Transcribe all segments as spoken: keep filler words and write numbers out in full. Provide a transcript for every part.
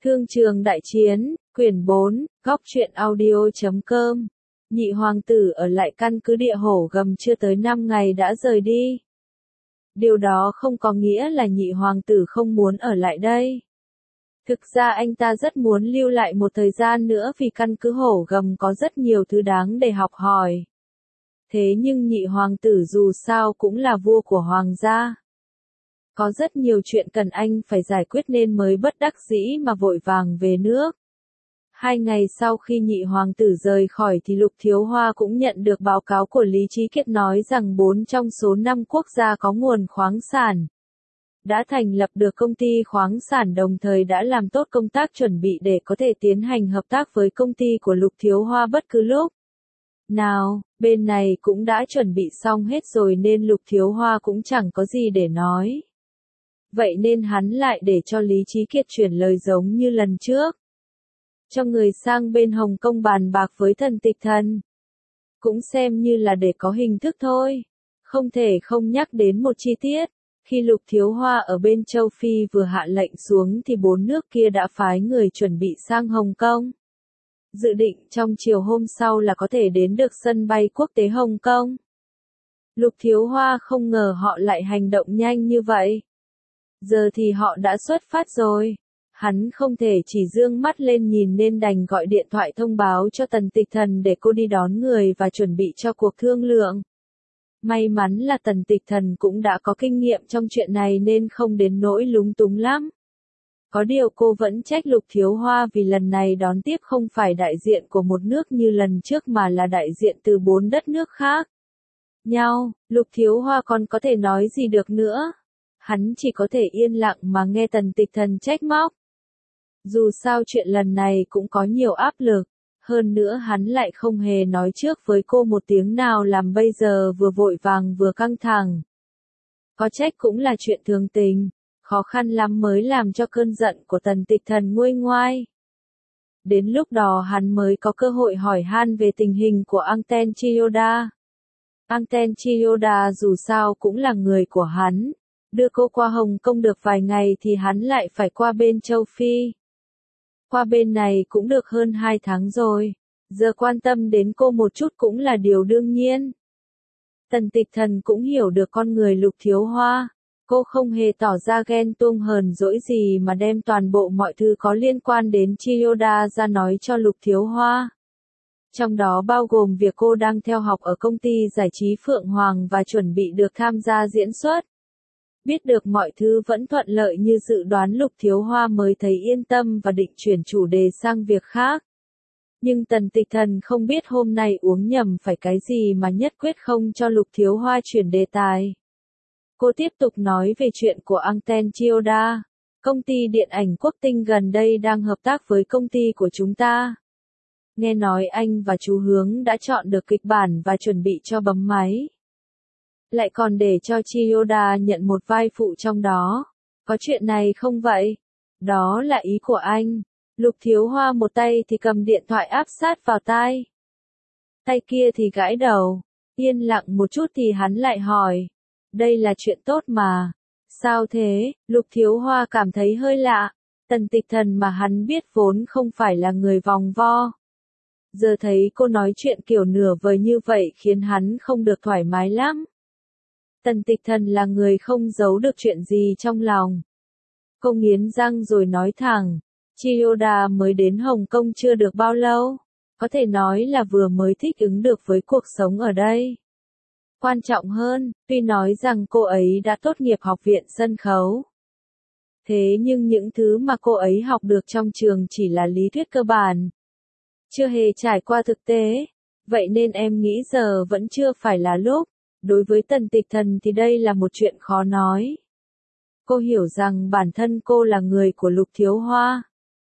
Thương trường đại chiến, quyển bốn, góc truyện audio.com. Nhị hoàng tử ở lại căn cứ địa hổ gầm chưa tới năm ngày đã rời đi. Điều đó không có nghĩa là nhị hoàng tử không muốn ở lại đây. Thực ra anh ta rất muốn lưu lại một thời gian nữa vì căn cứ hổ gầm có rất nhiều thứ đáng để học hỏi. Thế nhưng nhị hoàng tử dù sao cũng là vua của hoàng gia. Có rất nhiều chuyện cần anh phải giải quyết nên mới bất đắc dĩ mà vội vàng về nước. Hai ngày sau khi nhị hoàng tử rời khỏi thì Lục Thiếu Hoa cũng nhận được báo cáo của Lý Trí Kiệt nói rằng bốn trong số năm quốc gia có nguồn khoáng sản đã thành lập được công ty khoáng sản, đồng thời đã làm tốt công tác chuẩn bị để có thể tiến hành hợp tác với công ty của Lục Thiếu Hoa bất cứ lúc nào. Bên này cũng đã chuẩn bị xong hết rồi nên Lục Thiếu Hoa cũng chẳng có gì để nói. Vậy nên hắn lại để cho Lý Trí Kiệt chuyển lời giống như lần trước. Cho người sang bên Hồng Kông bàn bạc với Tần Tịch Thần. Cũng xem như là để có hình thức thôi. Không thể không nhắc đến một chi tiết. Khi Lục Thiếu Hoa ở bên châu Phi vừa hạ lệnh xuống thì bốn nước kia đã phái người chuẩn bị sang Hồng Kông. Dự định trong chiều hôm sau là có thể đến được sân bay quốc tế Hồng Kông. Lục Thiếu Hoa không ngờ họ lại hành động nhanh như vậy. Giờ thì họ đã xuất phát rồi. Hắn không thể chỉ dương mắt lên nhìn nên đành gọi điện thoại thông báo cho Tần Tịch Thần để cô đi đón người và chuẩn bị cho cuộc thương lượng. May mắn là Tần Tịch Thần cũng đã có kinh nghiệm trong chuyện này nên không đến nỗi lúng túng lắm. Có điều cô vẫn trách Lục Thiếu Hoa vì lần này đón tiếp không phải đại diện của một nước như lần trước mà là đại diện từ bốn đất nước khác nhau. Lục Thiếu Hoa còn có thể nói gì được nữa. Hắn chỉ có thể yên lặng mà nghe Tần Tịch Thần trách móc. Dù sao chuyện lần này cũng có nhiều áp lực, hơn nữa hắn lại không hề nói trước với cô một tiếng nào làm bây giờ vừa vội vàng vừa căng thẳng. Có trách cũng là chuyện thường tình, khó khăn lắm mới làm cho cơn giận của Tần Tịch Thần nguôi ngoai. Đến lúc đó hắn mới có cơ hội hỏi han về tình hình của Angten Chiyoda. Angten Chiyoda dù sao cũng là người của hắn. Đưa cô qua Hồng Kông được vài ngày thì hắn lại phải qua bên châu Phi. Qua bên này cũng được hơn hai tháng rồi. Giờ quan tâm đến cô một chút cũng là điều đương nhiên. Tần Tịch Thần cũng hiểu được con người Lục Thiếu Hoa. Cô không hề tỏ ra ghen tuông hờn dỗi gì mà đem toàn bộ mọi thứ có liên quan đến Chiyoda ra nói cho Lục Thiếu Hoa. Trong đó bao gồm việc cô đang theo học ở công ty giải trí Phượng Hoàng và chuẩn bị được tham gia diễn xuất. Biết được mọi thứ vẫn thuận lợi như dự đoán, Lục Thiếu Hoa mới thấy yên tâm và định chuyển chủ đề sang việc khác. Nhưng Tần Tịch Thần không biết hôm nay uống nhầm phải cái gì mà nhất quyết không cho Lục Thiếu Hoa chuyển đề tài. Cô tiếp tục nói về chuyện của Angten Chiyoda. Công ty điện ảnh Quốc Tinh gần đây đang hợp tác với công ty của chúng ta. Nghe nói anh và chú Hướng đã chọn được kịch bản và chuẩn bị cho bấm máy. Lại còn để cho Chiyoda nhận một vai phụ trong đó. Có chuyện này không vậy? Đó là ý của anh. Lục Thiếu Hoa một tay thì cầm điện thoại áp sát vào tai. Tay kia thì gãi đầu. Yên lặng một chút thì hắn lại hỏi. Đây là chuyện tốt mà. Sao thế? Lục Thiếu Hoa cảm thấy hơi lạ. Tần Tịch Thần mà hắn biết vốn không phải là người vòng vo. Giờ thấy cô nói chuyện kiểu nửa vời như vậy khiến hắn không được thoải mái lắm. Tần Tịch Thần là người không giấu được chuyện gì trong lòng. Cô nghiến răng rồi nói thẳng, Chiyoda mới đến Hồng Kông chưa được bao lâu, có thể nói là vừa mới thích ứng được với cuộc sống ở đây. Quan trọng hơn, tuy nói rằng cô ấy đã tốt nghiệp học viện sân khấu. Thế nhưng những thứ mà cô ấy học được trong trường chỉ là lý thuyết cơ bản. Chưa hề trải qua thực tế, vậy nên em nghĩ giờ vẫn chưa phải là lúc. Đối với Tần Tịch Thần thì đây là một chuyện khó nói. Cô hiểu rằng bản thân cô là người của Lục Thiếu Hoa.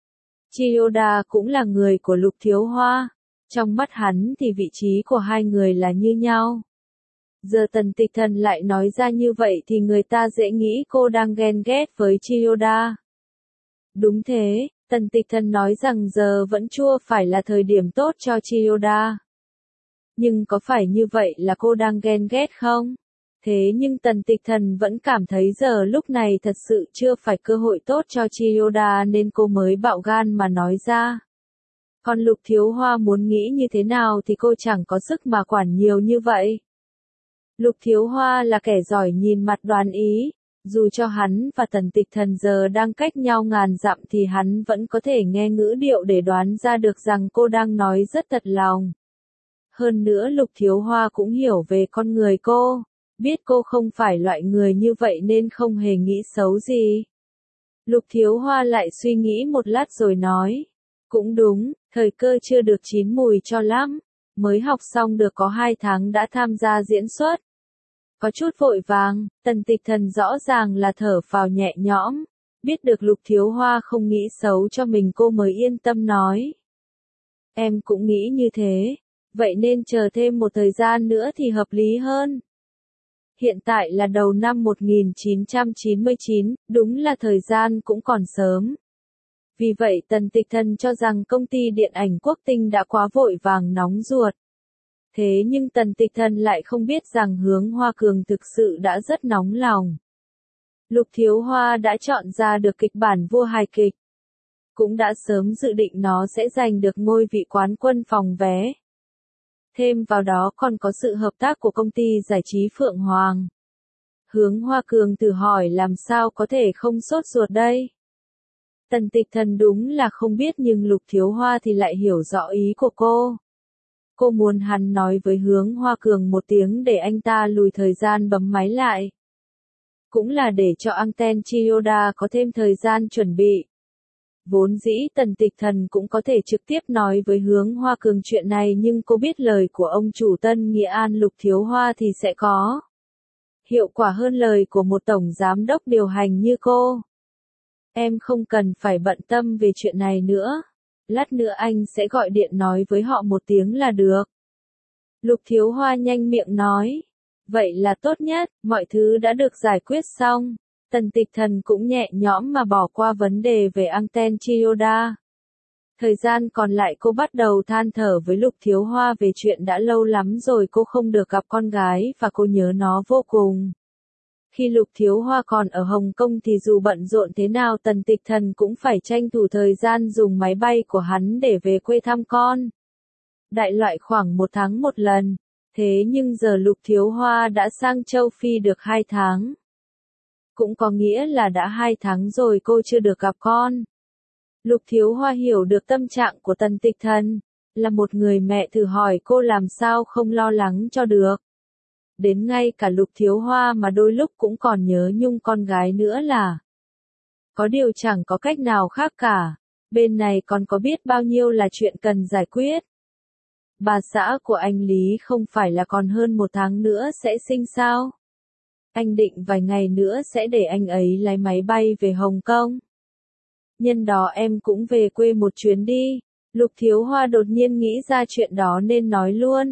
Chiyoda cũng là người của Lục Thiếu Hoa. Trong mắt hắn thì vị trí của hai người là như nhau. Giờ Tần Tịch Thần lại nói ra như vậy thì người ta dễ nghĩ cô đang ghen ghét với Chiyoda. Đúng thế, Tần Tịch Thần nói rằng giờ vẫn chưa phải là thời điểm tốt cho Chiyoda. Nhưng có phải như vậy là cô đang ghen ghét không? Thế nhưng Tần Tịch Thần vẫn cảm thấy giờ lúc này thật sự chưa phải cơ hội tốt cho Chiyoda nên cô mới bạo gan mà nói ra. Còn Lục Thiếu Hoa muốn nghĩ như thế nào thì cô chẳng có sức mà quản nhiều như vậy. Lục Thiếu Hoa là kẻ giỏi nhìn mặt đoán ý, dù cho hắn và Tần Tịch Thần giờ đang cách nhau ngàn dặm thì hắn vẫn có thể nghe ngữ điệu để đoán ra được rằng cô đang nói rất thật lòng. Hơn nữa Lục Thiếu Hoa cũng hiểu về con người cô, biết cô không phải loại người như vậy nên không hề nghĩ xấu gì. Lục Thiếu Hoa lại suy nghĩ một lát rồi nói, cũng đúng, thời cơ chưa được chín mùi cho lắm, mới học xong được có hai tháng đã tham gia diễn xuất. Có chút vội vàng, Tần Tịch Thần rõ ràng là thở phào nhẹ nhõm, biết được Lục Thiếu Hoa không nghĩ xấu cho mình cô mới yên tâm nói. Em cũng nghĩ như thế, vậy nên chờ thêm một thời gian nữa thì hợp lý hơn. Hiện tại là đầu năm một nghìn chín trăm chín mươi chín, đúng là thời gian cũng còn sớm. Vì vậy Tần Tịch Thần cho rằng công ty điện ảnh Quốc Tinh đã quá vội vàng nóng ruột. Thế nhưng Tần Tịch Thần lại không biết rằng Hướng Hoa Cường thực sự đã rất nóng lòng. Lục Thiếu Hoa đã chọn ra được kịch bản vua hài kịch. Cũng đã sớm dự định nó sẽ giành được ngôi vị quán quân phòng vé. Thêm vào đó còn có sự hợp tác của công ty giải trí Phượng Hoàng. Hướng Hoa Cường tự hỏi làm sao có thể không sốt ruột đây. Tần Tịch Thần đúng là không biết nhưng Lục Thiếu Hoa thì lại hiểu rõ ý của cô. Cô muốn hắn nói với Hướng Hoa Cường một tiếng để anh ta lùi thời gian bấm máy lại. Cũng là để cho Anten Chiyoda có thêm thời gian chuẩn bị. Vốn dĩ Tần Tịch Thần cũng có thể trực tiếp nói với Hướng Hoa Cường chuyện này nhưng cô biết lời của ông chủ Tân Nghĩa An Lục Thiếu Hoa thì sẽ có hiệu quả hơn lời của một tổng giám đốc điều hành như cô. Em không cần phải bận tâm về chuyện này nữa. Lát nữa anh sẽ gọi điện nói với họ một tiếng là được. Lục Thiếu Hoa nhanh miệng nói. Vậy là tốt nhất, mọi thứ đã được giải quyết xong. Tần Tịch Thần cũng nhẹ nhõm mà bỏ qua vấn đề về Anten Chiyoda. Thời gian còn lại cô bắt đầu than thở với Lục Thiếu Hoa về chuyện đã lâu lắm rồi cô không được gặp con gái và cô nhớ nó vô cùng. Khi Lục Thiếu Hoa còn ở Hồng Kông thì dù bận rộn thế nào Tần Tịch Thần cũng phải tranh thủ thời gian dùng máy bay của hắn để về quê thăm con. Đại loại khoảng một tháng một lần. Thế nhưng giờ Lục Thiếu Hoa đã sang châu Phi được hai tháng. Cũng có nghĩa là đã hai tháng rồi cô chưa được gặp con. Lục Thiếu Hoa hiểu được tâm trạng của Tần Tịch Thần. Là một người mẹ thử hỏi cô làm sao không lo lắng cho được. Đến ngay cả Lục Thiếu Hoa mà đôi lúc cũng còn nhớ nhung con gái nữa là. Có điều chẳng có cách nào khác cả. Bên này còn có biết bao nhiêu là chuyện cần giải quyết. Bà xã của anh Lý không phải là còn hơn một tháng nữa sẽ sinh sao? Anh định vài ngày nữa sẽ để anh ấy lái máy bay về Hồng Kông. Nhân đó em cũng về quê một chuyến đi. Lục Thiếu Hoa đột nhiên nghĩ ra chuyện đó nên nói luôn.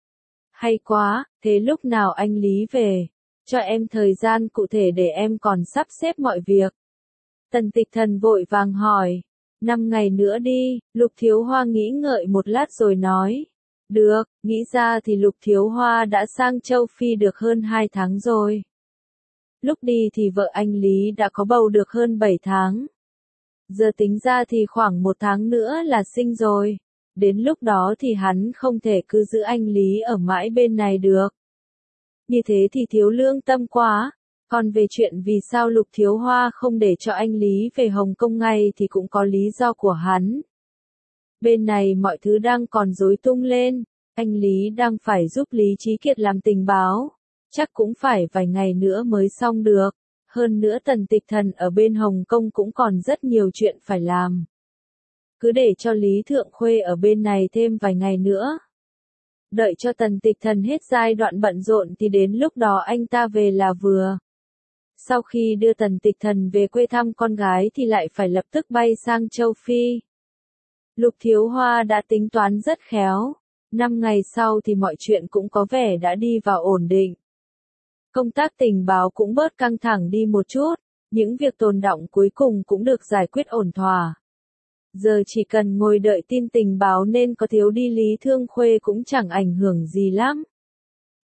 Hay quá, thế lúc nào anh Lý về? Cho em thời gian cụ thể để em còn sắp xếp mọi việc. Tần Tịch Thần vội vàng hỏi. Năm ngày nữa đi, Lục Thiếu Hoa nghĩ ngợi một lát rồi nói. Được, nghĩ ra thì Lục Thiếu Hoa đã sang châu Phi được hơn hai tháng rồi. Lúc đi thì vợ anh Lý đã có bầu được hơn bảy tháng. Giờ tính ra thì khoảng một tháng nữa là sinh rồi. Đến lúc đó thì hắn không thể cứ giữ anh Lý ở mãi bên này được. Như thế thì thiếu lương tâm quá. Còn về chuyện vì sao Lục Thiếu Hoa không để cho anh Lý về Hồng Kông ngay thì cũng có lý do của hắn. Bên này mọi thứ đang còn rối tung lên. Anh Lý đang phải giúp Lý Chí Kiệt làm tình báo. Chắc cũng phải vài ngày nữa mới xong được. Hơn nữa Tần Tịch Thần ở bên Hồng Kông cũng còn rất nhiều chuyện phải làm. Cứ để cho Lý Thượng Khuê ở bên này thêm vài ngày nữa. Đợi cho Tần Tịch Thần hết giai đoạn bận rộn thì đến lúc đó anh ta về là vừa. Sau khi đưa Tần Tịch Thần về quê thăm con gái thì lại phải lập tức bay sang châu Phi. Lục Thiếu Hoa đã tính toán rất khéo. Năm ngày sau thì mọi chuyện cũng có vẻ đã đi vào ổn định. Công tác tình báo cũng bớt căng thẳng đi một chút. Những việc tồn đọng cuối cùng cũng được giải quyết ổn thỏa. Giờ chỉ cần ngồi đợi tin tình báo nên có thiếu đi Lý Thương Khuê cũng chẳng ảnh hưởng gì lắm.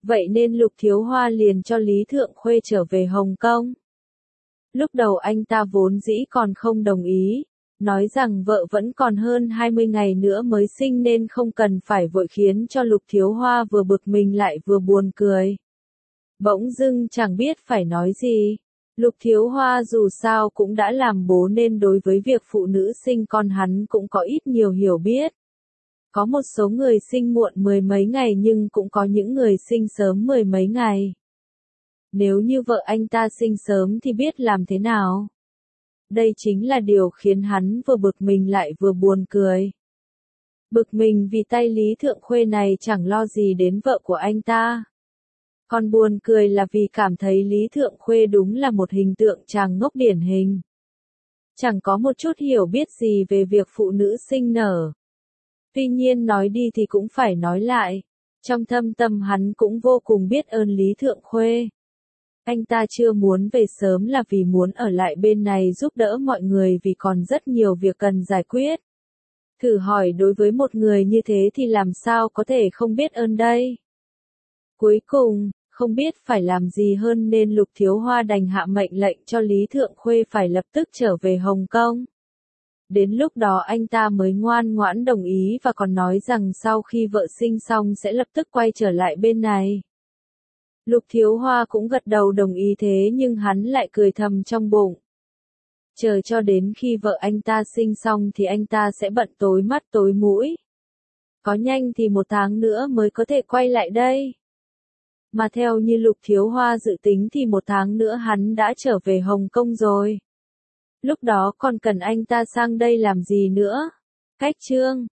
Vậy nên Lục Thiếu Hoa liền cho Lý Thượng Khuê trở về Hồng Kông. Lúc đầu anh ta vốn dĩ còn không đồng ý, nói rằng vợ vẫn còn hơn hai mươi ngày nữa mới sinh nên không cần phải vội, khiến cho Lục Thiếu Hoa vừa bực mình lại vừa buồn cười. Bỗng dưng chẳng biết phải nói gì. Lục Thiếu Hoa dù sao cũng đã làm bố nên đối với việc phụ nữ sinh con hắn cũng có ít nhiều hiểu biết. Có một số người sinh muộn mười mấy ngày nhưng cũng có những người sinh sớm mười mấy ngày. Nếu như vợ anh ta sinh sớm thì biết làm thế nào? Đây chính là điều khiến hắn vừa bực mình lại vừa buồn cười. Bực mình vì tay Lý Thượng Khuê này chẳng lo gì đến vợ của anh ta. Còn buồn cười là vì cảm thấy Lý Thượng Khuê đúng là một hình tượng chàng ngốc điển hình. Chẳng có một chút hiểu biết gì về việc phụ nữ sinh nở. Tuy nhiên nói đi thì cũng phải nói lại. Trong thâm tâm hắn cũng vô cùng biết ơn Lý Thượng Khuê. Anh ta chưa muốn về sớm là vì muốn ở lại bên này giúp đỡ mọi người vì còn rất nhiều việc cần giải quyết. Thử hỏi đối với một người như thế thì làm sao có thể không biết ơn đây? Cuối cùng, không biết phải làm gì hơn nên Lục Thiếu Hoa đành hạ mệnh lệnh cho Lý Thượng Khuê phải lập tức trở về Hồng Kông. Đến lúc đó anh ta mới ngoan ngoãn đồng ý và còn nói rằng sau khi vợ sinh xong sẽ lập tức quay trở lại bên này. Lục Thiếu Hoa cũng gật đầu đồng ý thế nhưng hắn lại cười thầm trong bụng. Chờ cho đến khi vợ anh ta sinh xong thì anh ta sẽ bận tối mắt tối mũi. Có nhanh thì một tháng nữa mới có thể quay lại đây. Mà theo như Lục Thiếu Hoa dự tính thì một tháng nữa hắn đã trở về Hồng Kông rồi. Lúc đó còn cần anh ta sang đây làm gì nữa? Cách chương